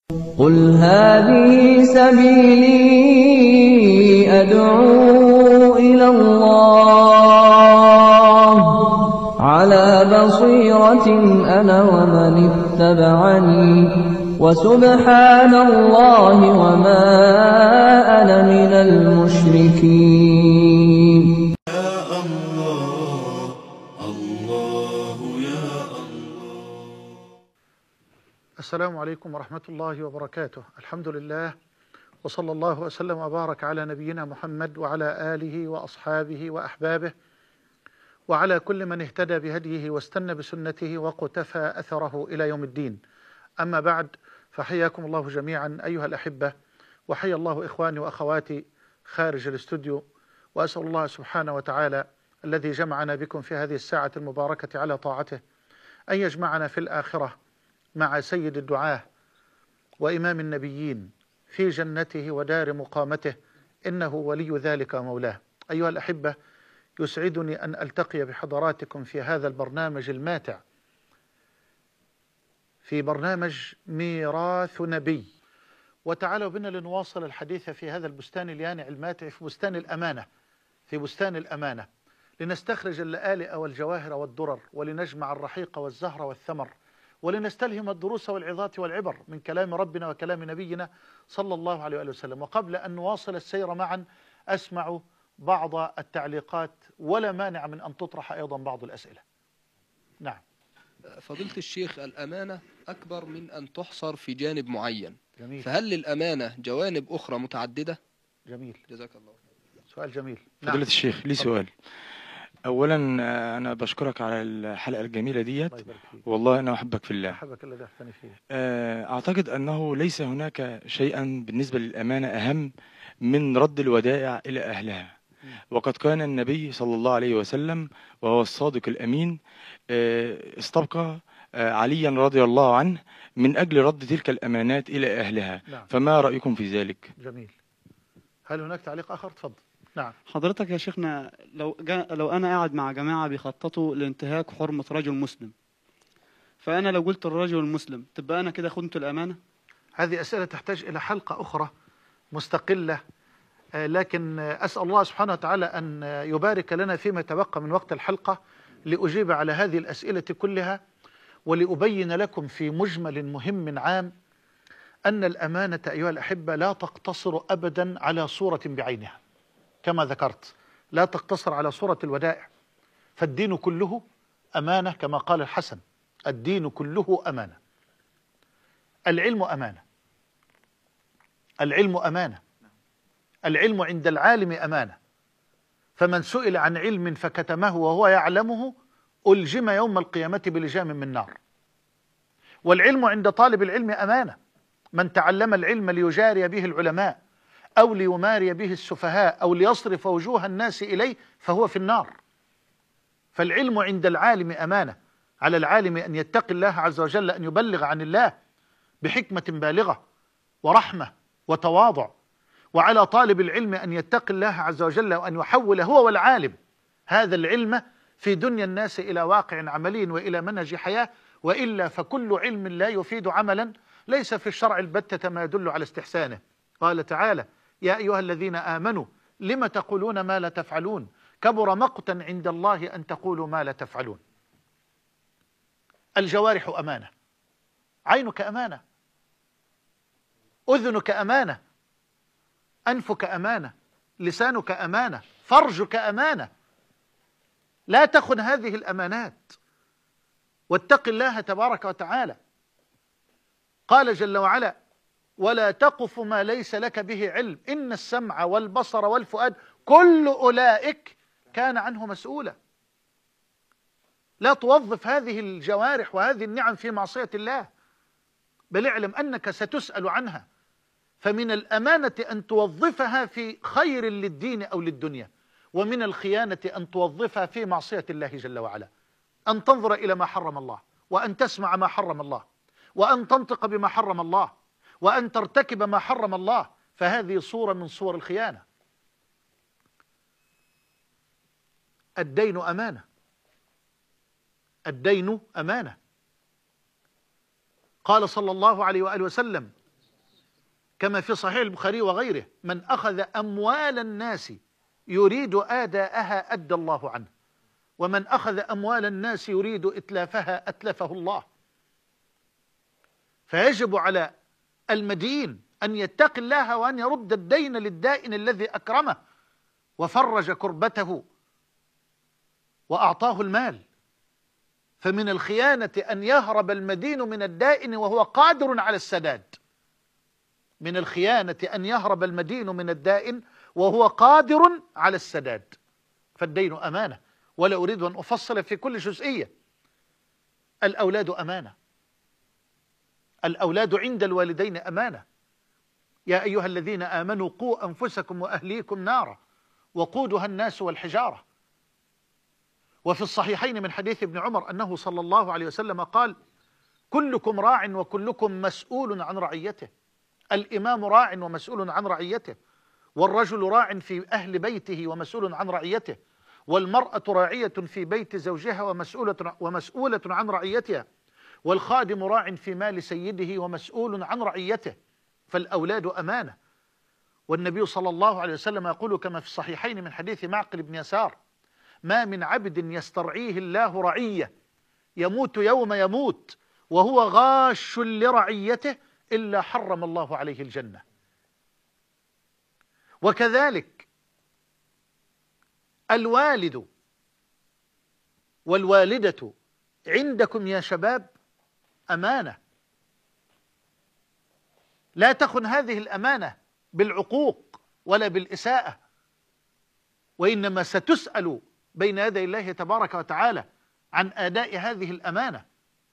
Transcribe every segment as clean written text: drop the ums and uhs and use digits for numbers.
قل هذه سبيلي أدعو إلى الله على بصيرة أنا ومن اتبعني وسبحان الله وما أنا من المشركين. السلام عليكم ورحمة الله وبركاته. الحمد لله، وصلى الله وسلم وبارك على نبينا محمد وعلى آله وأصحابه وأحبابه وعلى كل من اهتدى بهديه واستنى بسنته وقتفى أثره إلى يوم الدين. أما بعد، فحياكم الله جميعا أيها الأحبة، وحيا الله إخواني وأخواتي خارج الاستوديو، وأسأل الله سبحانه وتعالى الذي جمعنا بكم في هذه الساعة المباركة على طاعته أن يجمعنا في الآخرة مع سيد الدعاة وإمام النبيين في جنته ودار مقامته، إنه ولي ذلك مولاه. أيها الأحبة، يسعدني أن ألتقي بحضراتكم في هذا البرنامج الماتع، في برنامج ميراث نبي. وتعالوا بنا لنواصل الحديث في هذا البستان اليانع الماتع، في بستان الأمانة، في بستان الأمانة، لنستخرج اللآلئ والجواهر والدرر، ولنجمع الرحيق والزهر والثمر، ولنستلهم الدروس والعظات والعبر من كلام ربنا وكلام نبينا صلى الله عليه وآله وسلم. وقبل أن نواصل السير معا أسمع بعض التعليقات، ولا مانع من أن تطرح أيضا بعض الأسئلة. نعم. فضيلة الشيخ، الأمانة أكبر من أن تحصر في جانب معين. جميل. فهل للأمانة جوانب أخرى متعددة؟ جميل، جزاك الله. سؤال جميل. فضيلة نعم. الشيخ، لي سؤال. أولا أنا بشكرك على الحلقة الجميلة ديت، الله يبارك فيك. والله أنا أحبك في الله. أحبك الذي أحبني فيه. أعتقد أنه ليس هناك شيئا بالنسبة للأمانة أهم من رد الودائع إلى أهلها، وقد كان النبي صلى الله عليه وسلم وهو الصادق الأمين استبقى عليا رضي الله عنه من أجل رد تلك الأمانات إلى أهلها. نعم. فما رأيكم في ذلك؟ جميل. هل هناك تعليق آخر؟ تفضل. نعم. حضرتك يا شيخنا، لو أنا قاعد مع جماعة بيخططوا لانتهاك حرمة رجل مسلم، فأنا لو قلت الرجل المسلم تبقى أنا كده خنت الأمانة؟ هذه أسئلة تحتاج إلى حلقة أخرى مستقلة، لكن أسأل الله سبحانه وتعالى أن يبارك لنا فيما تبقى من وقت الحلقة لأجيب على هذه الأسئلة كلها، ولأبين لكم في مجمل مهم عام أن الأمانة أيها الأحبة لا تقتصر أبدا على صورة بعينها، كما ذكرت لا تقتصر على صورة الودائع، فالدين كله أمانة كما قال الحسن: الدين كله أمانة. العلم أمانة، العلم أمانة، العلم عند العالم أمانة، فمن سئل عن علم فكتمه وهو يعلمه ألجم يوم القيامة بلجام من نار. والعلم عند طالب العلم أمانة، من تعلم العلم ليجاري به العلماء أو ليماري به السفهاء أو ليصرف وجوه الناس إليه فهو في النار. فالعلم عند العالم أمانة، على العالم أن يتقي الله عز وجل، أن يبلغ عن الله بحكمة بالغة ورحمة وتواضع، وعلى طالب العلم أن يتقي الله عز وجل وأن يحول هو والعالم هذا العلم في دنيا الناس إلى واقع عملي وإلى منهج حياة، وإلا فكل علم لا يفيد عملا ليس في الشرع البتة ما يدل على استحسانه. قال تعالى: يا أيها الذين آمنوا لم تقولون ما لا تفعلون كبر مقتا عند الله أن تقولوا ما لا تفعلون. الجوارح أمانة، عينك أمانة، أذنك أمانة، أنفك أمانة، لسانك أمانة، فرجك أمانة. لا تخن هذه الأمانات، واتق الله تبارك وتعالى. قال جل وعلا: ولا تقف ما ليس لك به علم إن السمع والبصر والفؤاد كل أولئك كان عنه مسؤولا. لا توظف هذه الجوارح وهذه النعم في معصية الله، بل اعلم أنك ستسأل عنها. فمن الأمانة أن توظفها في خير للدين أو للدنيا، ومن الخيانة أن توظفها في معصية الله جل وعلا. أن تنظر إلى ما حرم الله، وأن تسمع ما حرم الله، وأن تنطق بما حرم الله، وأن ترتكب ما حرم الله، فهذه صورة من صور الخيانة. الدين أمانة، الدين أمانة. قال صلى الله عليه وآله وسلم: كما في صحيح البخاري وغيره: من أخذ أموال الناس يريد آداءها أدى الله عنه، ومن أخذ أموال الناس يريد إتلافها أتلفه الله. فيجب على المدين أن يتقي الله وأن يرد الدين للدائن الذي أكرمه وفرج كربته وأعطاه المال. فمن الخيانة أن يهرب المدين من الدائن وهو قادر على السداد. من الخيانة أن يهرب المدين من الدائن وهو قادر على السداد. فالدين أمانة، ولا أريد أن أفصل في كل جزئية. الأولاد أمانة، الأولاد عند الوالدين أمانة. يا أيها الذين آمنوا قوا أنفسكم وأهليكم نارا وقودها الناس والحجارة. وفي الصحيحين من حديث ابن عمر أنه صلى الله عليه وسلم قال: كلكم راع وكلكم مسؤول عن رعيته. الإمام راع ومسؤول عن رعيته، والرجل راع في أهل بيته ومسؤول عن رعيته، والمرأة راعية في بيت زوجها ومسؤولة عن رعيتها، والخادم راع في مال سيده ومسؤول عن رعيته. فالأولاد أمانة. والنبي صلى الله عليه وسلم يقول كما في الصحيحين من حديث معقل بن يسار: ما من عبد يسترعيه الله رعية يموت يوم يموت وهو غاش لرعيته إلا حرم الله عليه الجنة. وكذلك الوالد والوالدة عندكم يا شباب أمانة. لا تخن هذه الأمانة بالعقوق ولا بالإساءة، وإنما ستسأل بين يدي الله تبارك وتعالى عن أداء هذه الأمانة.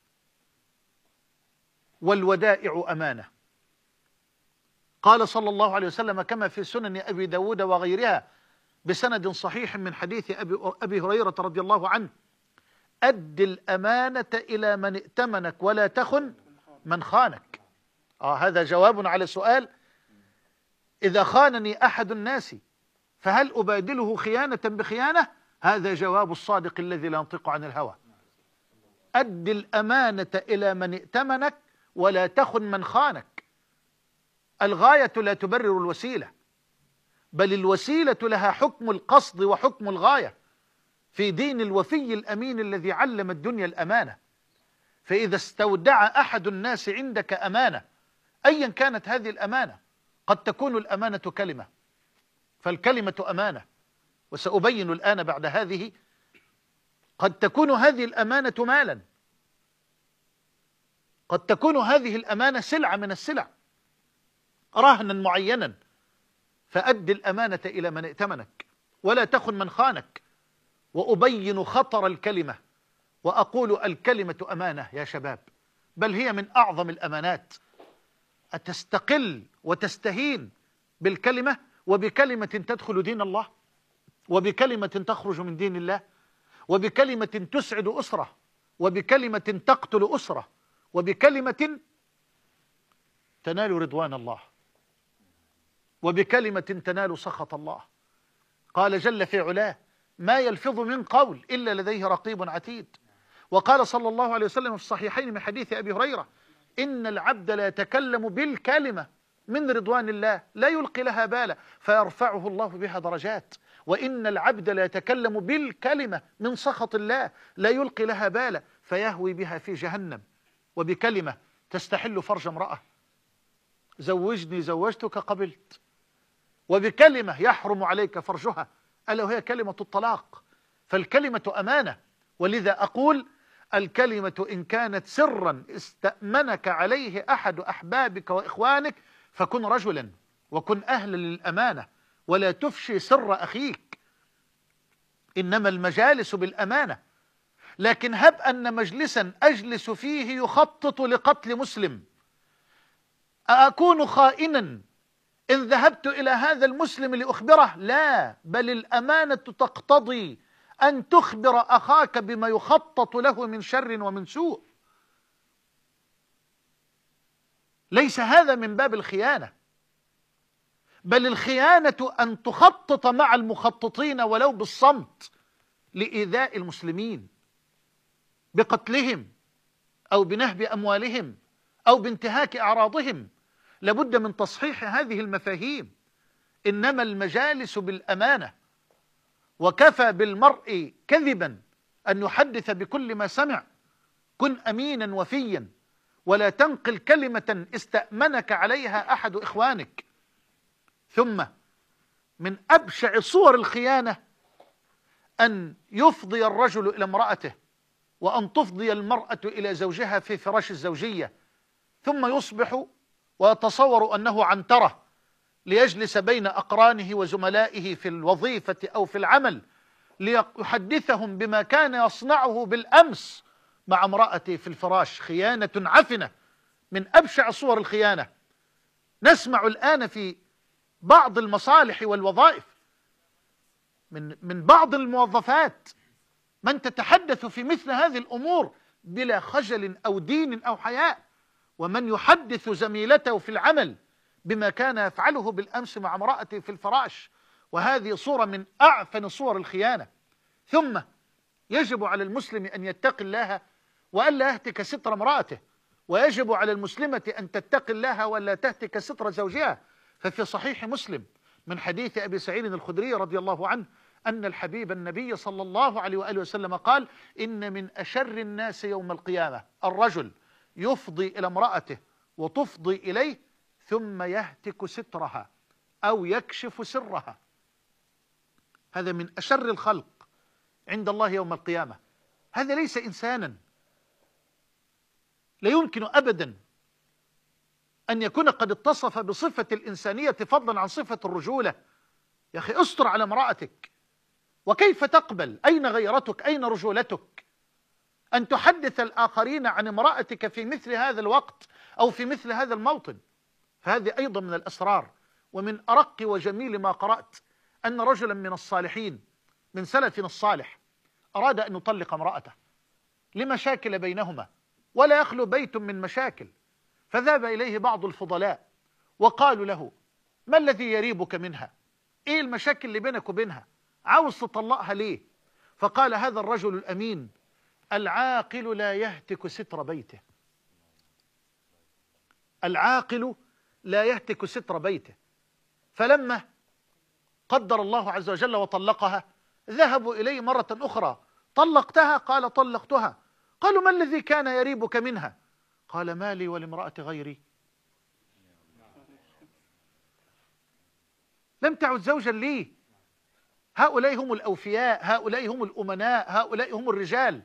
والودائع أمانة. قال صلى الله عليه وسلم كما في سنن أبي داود وغيرها بسند صحيح من حديث أبي هريرة رضي الله عنه: أد الأمانة إلى من ائتمنك ولا تخن من خانك. هذا جواب على سؤال: إذا خانني أحد الناس فهل أبادله خيانة بخيانة؟ هذا جواب الصادق الذي لا ينطق عن الهوى. أد الأمانة إلى من ائتمنك ولا تخن من خانك. الغاية لا تبرر الوسيلة، بل الوسيلة لها حكم القصد وحكم الغاية في دين الوفي الأمين الذي علم الدنيا الأمانة. فإذا استودع أحد الناس عندك أمانة أيا كانت هذه الأمانة، قد تكون الأمانة كلمة، فالكلمة أمانة، وسأبين الآن بعد هذه. قد تكون هذه الأمانة مالا، قد تكون هذه الأمانة سلعة من السلع، رهنا معينا. فأد الأمانة إلى من ائتمنك ولا تخن من خانك. وأبين خطر الكلمة وأقول: الكلمة أمانة يا شباب، بل هي من أعظم الأمانات. أتستقل وتستهين بالكلمة، وبكلمة تدخل دين الله، وبكلمة تخرج من دين الله، وبكلمة تسعد أسرة، وبكلمة تقتل أسرة، وبكلمة تنال رضوان الله، وبكلمة تنال سخط الله. قال جل في علاه: ما يلفظ من قول إلا لديه رقيب عتيد. وقال صلى الله عليه وسلم في الصحيحين من حديث أبي هريرة: إن العبد لا يتكلم بالكلمة من رضوان الله لا يلقي لها بالا فيرفعه الله بها درجات، وإن العبد لا يتكلم بالكلمة من سخط الله لا يلقي لها بالا فيهوي بها في جهنم. وبكلمة تستحل فرج امرأة: زوجني زوجتك قبلت. وبكلمة يحرم عليك فرجها، ألا وهي كلمة الطلاق. فالكلمة أمانة. ولذا أقول: الكلمة إن كانت سرا استأمنك عليه أحد أحبابك وإخوانك فكن رجلا وكن أهلا للأمانة، ولا تفشي سر أخيك. إنما المجالس بالأمانة. لكن هب أن مجلسا أجلس فيه يخطط لقتل مسلم، أكون خائنا إن ذهبت إلى هذا المسلم لأخبره؟ لا، بل الأمانة تقتضي أن تخبر أخاك بما يخطط له من شر ومن سوء. ليس هذا من باب الخيانة، بل الخيانة أن تخطط مع المخططين ولو بالصمت لإيذاء المسلمين، بقتلهم أو بنهب أموالهم أو بانتهاك أعراضهم. لابد من تصحيح هذه المفاهيم. إنما المجالس بالأمانة، وكفى بالمرء كذبا أن يحدث بكل ما سمع. كن أمينا وفيا، ولا تنقل كلمة استأمنك عليها أحد إخوانك. ثم من أبشع صور الخيانة أن يفضي الرجل إلى امرأته، وأن تفضي المرأة إلى زوجها في فراش الزوجية، ثم يصبح ويتصور أنه عنترة ليجلس بين أقرانه وزملائه في الوظيفة أو في العمل ليحدثهم بما كان يصنعه بالأمس مع امرأته في الفراش. خيانة عفنة من أبشع صور الخيانة. نسمع الآن في بعض المصالح والوظائف من بعض الموظفات من تتحدث في مثل هذه الأمور بلا خجل أو دين أو حياء، ومن يحدث زميلته في العمل بما كان يفعله بالأمس مع امرأته في الفراش. وهذه صورة من أعفن صور الخيانة. ثم يجب على المسلم أن يتقي الله وألا يهتك ستر امرأته، ويجب على المسلمة أن تتقي الله وألا تهتك ستر زوجها. ففي صحيح مسلم من حديث أبي سعيد الخدري رضي الله عنه أن الحبيب النبي صلى الله عليه وآله وسلم قال: إن من أشر الناس يوم القيامة الرجل يفضي إلى امرأته وتفضي إليه ثم يهتك سترها أو يكشف سرها. هذا من أشر الخلق عند الله يوم القيامة. هذا ليس إنسانا، لا يمكن أبدا أن يكون قد اتصف بصفة الإنسانية فضلا عن صفة الرجولة. يا أخي استر على امرأتك، وكيف تقبل؟ أين غيرتك؟ أين رجولتك؟ أن تحدث الآخرين عن امرأتك في مثل هذا الوقت أو في مثل هذا الموطن. فهذه أيضا من الأسرار. ومن أرق وجميل ما قرأت أن رجلا من الصالحين من سلفنا الصالح أراد أن يطلق امرأته لمشاكل بينهما، ولا يخلو بيت من مشاكل. فذهب إليه بعض الفضلاء وقالوا له: ما الذي يريبك منها؟ إيه المشاكل اللي بينك وبينها؟ عاوز تطلقها ليه؟ فقال هذا الرجل الأمين: العاقل لا يهتك ستر بيته. العاقل لا يهتك ستر بيته. فلما قدر الله عز وجل وطلقها ذهبوا إليه مرة أخرى: طلقتها؟ قال: طلقتها. قالوا: ما الذي كان يريبك منها؟ قال: مالي ولامرأة غيري. لم تعد زوجا لي. هؤلاء هم الأوفياء، هؤلاء هم الأمناء، هؤلاء هم الرجال.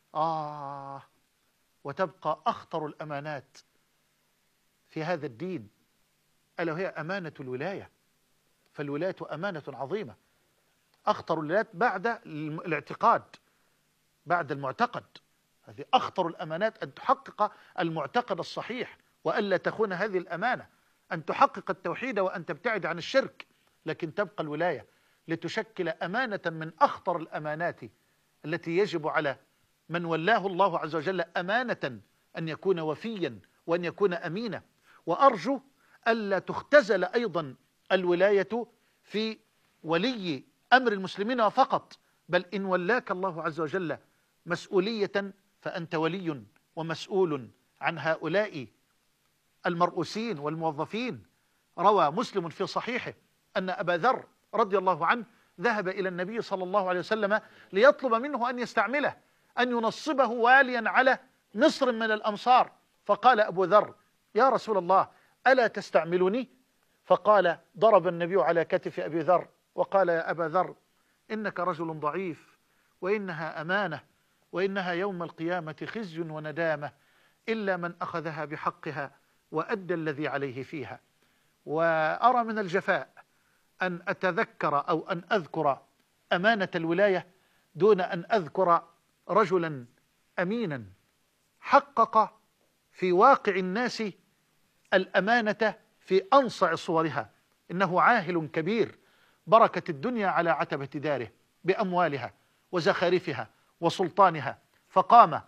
وتبقى أخطر الأمانات في هذا الدين ألا وهي أمانة الولاية. فالولاية أمانة عظيمة، أخطر الولايات بعد الاعتقاد، بعد المعتقد. هذه أخطر الأمانات، أن تحقق المعتقد الصحيح وألا تخون هذه الأمانة، أن تحقق التوحيد وأن تبتعد عن الشرك. لكن تبقى الولاية لتشكل أمانة من أخطر الأمانات التي يجب على من ولاه الله عز وجل أمانة أن يكون وفيا وأن يكون أمينا. وأرجو ألا تختزل أيضا الولاية في ولي أمر المسلمين فقط، بل إن ولاك الله عز وجل مسؤولية فأنت ولي ومسؤول عن هؤلاء المرؤوسين والموظفين. روى مسلم في صحيحه أن أبا ذر رضي الله عنه ذهب إلى النبي صلى الله عليه وسلم ليطلب منه أن يستعمله، أن ينصبه واليا على مصر من الأمصار. فقال أبو ذر: يا رسول الله ألا تستعملني؟ فقال ضرب النبي على كتف أبي ذر وقال: يا أبا ذر إنك رجل ضعيف، وإنها أمانة، وإنها يوم القيامة خزي وندامة إلا من أخذها بحقها وأدى الذي عليه فيها. وأرى من الجفاء أن أتذكر أو أن أذكر أمانة الولاية دون أن أذكر رجلا أمينا حقق في واقع الناس الأمانة في أنصع صورها. إنه عاهل كبير بركت الدنيا على عتبة داره بأموالها وزخارفها وسلطانها، فقام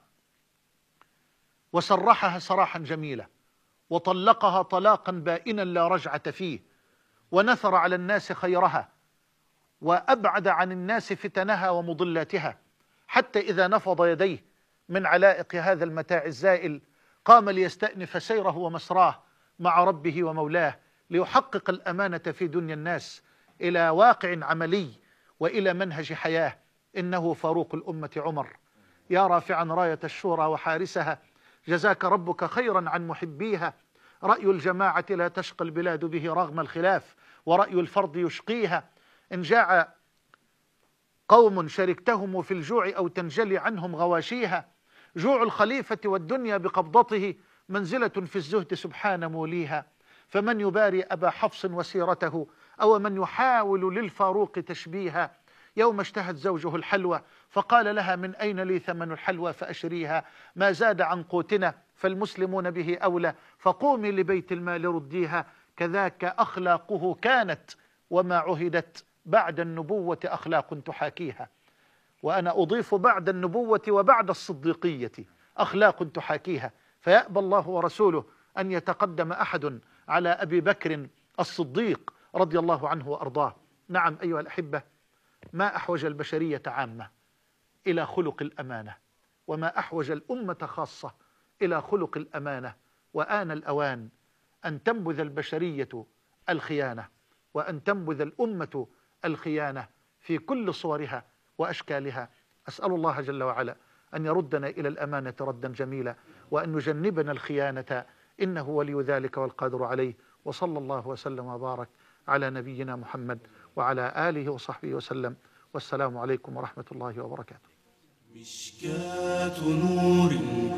وسرحها سراحا جميلا وطلقها طلاقا بائنا لا رجعة فيه، ونثر على الناس خيرها وأبعد عن الناس فتنها ومضلاتها، حتى إذا نفض يديه من علائق هذا المتاع الزائل قام ليستأنف سيره ومسراه مع ربه ومولاه ليحقق الأمانة في دنيا الناس إلى واقع عملي وإلى منهج حياة. إنه فاروق الأمة عمر، يا رافعا راية الشورى وحارسها، جزاك ربك خيرا عن محبيها. رأي الجماعة لا تشقى البلاد به رغم الخلاف، ورأي الفرد يشقيها. إن جاع قوم شركتهم في الجوع أو تنجلي عنهم غواشيها. جوع الخليفة والدنيا بقبضته منزلة في الزهد سبحان موليها. فمن يباري أبا حفص وسيرته، أو من يحاول للفاروق تشبيها. يوم اشتهت زوجه الحلوى فقال لها من أين لي ثمن الحلوى فأشريها. ما زاد عن قوتنا فالمسلمون به أولى، فقومي لبيت المال رديها. كذاك أخلاقه كانت، وما عهدت بعد النبوة أخلاق تحاكيها. وأنا أضيف بعد النبوة وبعد الصديقية أخلاق تحاكيها. فيأبى الله ورسوله أن يتقدم أحد على أبي بكر الصديق رضي الله عنه وأرضاه. نعم أيها الأحبة، ما أحوج البشرية عامة إلى خلق الأمانة، وما أحوج الأمة خاصة إلى خلق الأمانة. وآن الأوان أن تنبذ البشرية الخيانة، وأن تنبذ الأمة الخيانة في كل صورها وأشكالها. أسأل الله جل وعلا أن يردنا إلى الأمانة ردا جميلا، وأن يجنبنا الخيانة، إنه ولي ذلك والقادر عليه. وصلى الله وسلم وبارك على نبينا محمد وعلى آله وصحبه وسلم، والسلام عليكم ورحمة الله وبركاته. مشكاة نور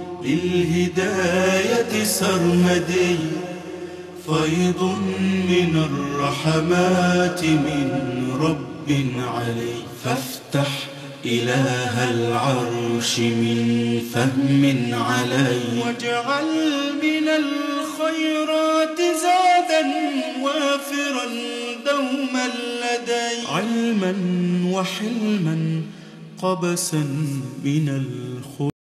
للهداية سرمدي، فيض من الرحمات من رب علي. فافتح إله العرش من فهم علي، واجعل من الخيرات زادا وافرا دوما لدي. علما وحلما قبسا من الخير.